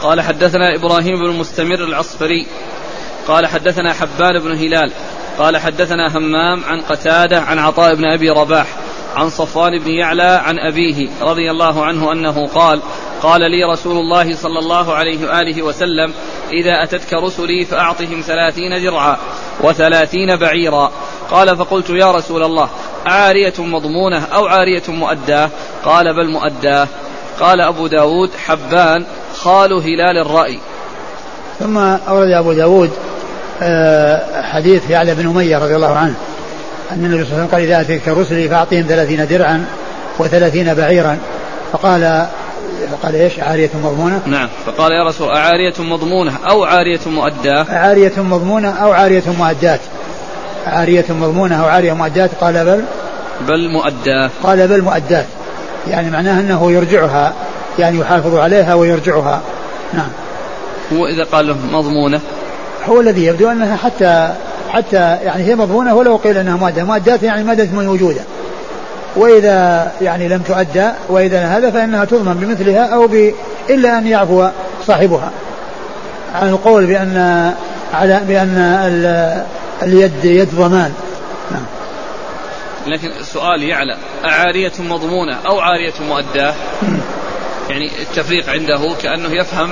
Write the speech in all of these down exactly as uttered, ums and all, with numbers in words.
قال حدثنا إبراهيم بن المستمر العصفري قال حدثنا حبان بن هلال قال حدثنا همام عن قتادة عن عطاء بن أبي رباح عن صفوان بن يعلى عن أبيه رضي الله عنه أنه قال قال لي رسول الله صلى الله عليه وآله وسلم إذا أتتك رسلي فأعطهم ثلاثين درعا وثلاثين بعيرا. قال فقلت يا رسول الله عارية مضمونة أو عارية مؤداة؟ قال بل مؤداة. قال أبو داود حبان خال هلال الرأي. ثم أورد أبو داود حديث يعلى بن أمية رضي الله عنه أن النبي صلى الله عليه وسلم قال إذا أتيك رسلي فأعطيهم ثلاثين درعا وثلاثين بعيرا. فقال فقال إيش عارية مضمونة؟ نعم. فقال يا رسول عارية مضمونة أو عارية مؤداة؟ عارية مضمونة أو عارية مؤداة. عارية مضمونة أو عارية مؤداة. قال بل بل مؤداة. قال بل مؤداة يعني معناه أنه يرجعها يعني يحافظ عليها ويرجعها. نعم. هو إذا قال له مضمونة هو الذي يبدو أنها حتى حتى يعني هي مضمونة ولو قيل أنها مؤداة. مؤداة يعني مادة موجودة، وإذا يعني لم تؤدى وإذا هذا فإنها تضمن بمثلها أو ب... إلا أن يعفو صاحبها عن القول بأن على بأن ال... اليد يد ضمان. نعم. لكن السؤال يعلى أعارية مضمونة أو عارية مؤداة؟ يعني التفريق عنده كأنه يفهم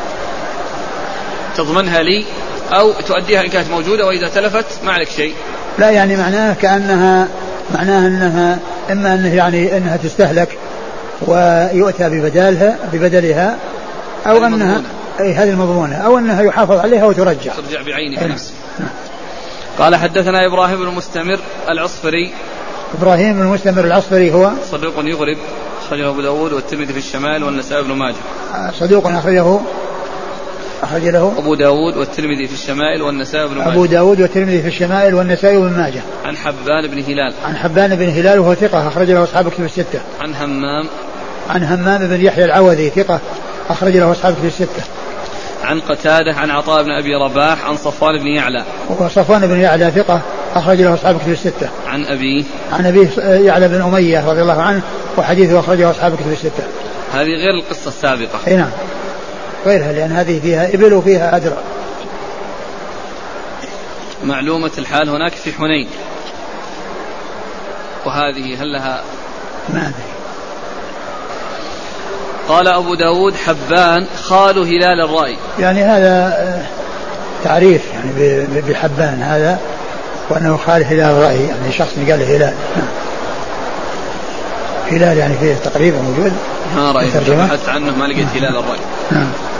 تضمنها لي أو تؤديها إن كانت موجودة وإذا تلفت ما عليك شيء. لا يعني معناه كأنها معناه أنها إما أنه يعني أنها تستهلك ويؤتى ببدلها ببدلها أو أنها أي هذه المضمونة أو أنها يحافظ عليها وترجع ترجع بعينها في نفسه. قال حدثنا إبراهيم بن المستمر العصفري. إبراهيم بن المستمر العصفري هو صدوق يغرب أخرجه أبو داود والترمذي في الشمال والنسائي بن ماجه. صدوق أخرجه أخرج له أبو داود والترمذي في الشمائل والنسائي بن ماجه. أبو داود والترمذي في الشمائل والنسائي بن ماجه. عن حبان بن هلال. عن حبان بن هلال وهو ثقة أخرج له أصحاب الكتب الستة. عن همام. عن همام بن يحيى العوذي ثقة أخرج له أصحاب الكتب الستة. عن قتادة عن عطاء بن أبي رباح عن صفوان بن يعلى. وصفوان بن يعلى ثقة أخرج له أصحاب الكتب الستة. عن أبيه. عن أبيه يعلى بن أمية رضي الله عنه وحديثه أخرجه أصحاب الكتب الستة. هذه غير القصة السابقة. أي نعم غيرها لأن هذه فيها إبل وفيها أدرع. معلومة الحال هناك في حنين وهذه هل لها ما أدري. قال أبو داود حبان خال هلال الرأي يعني هذا تعريف يعني بحبان هذا وأنه خال هلال الرأي يعني شخص قال هلال. نعم. هلال يعني فيه تقريبا موجود ما رأيت بحثت عنه ما لقيت هلال الرأي. نعم.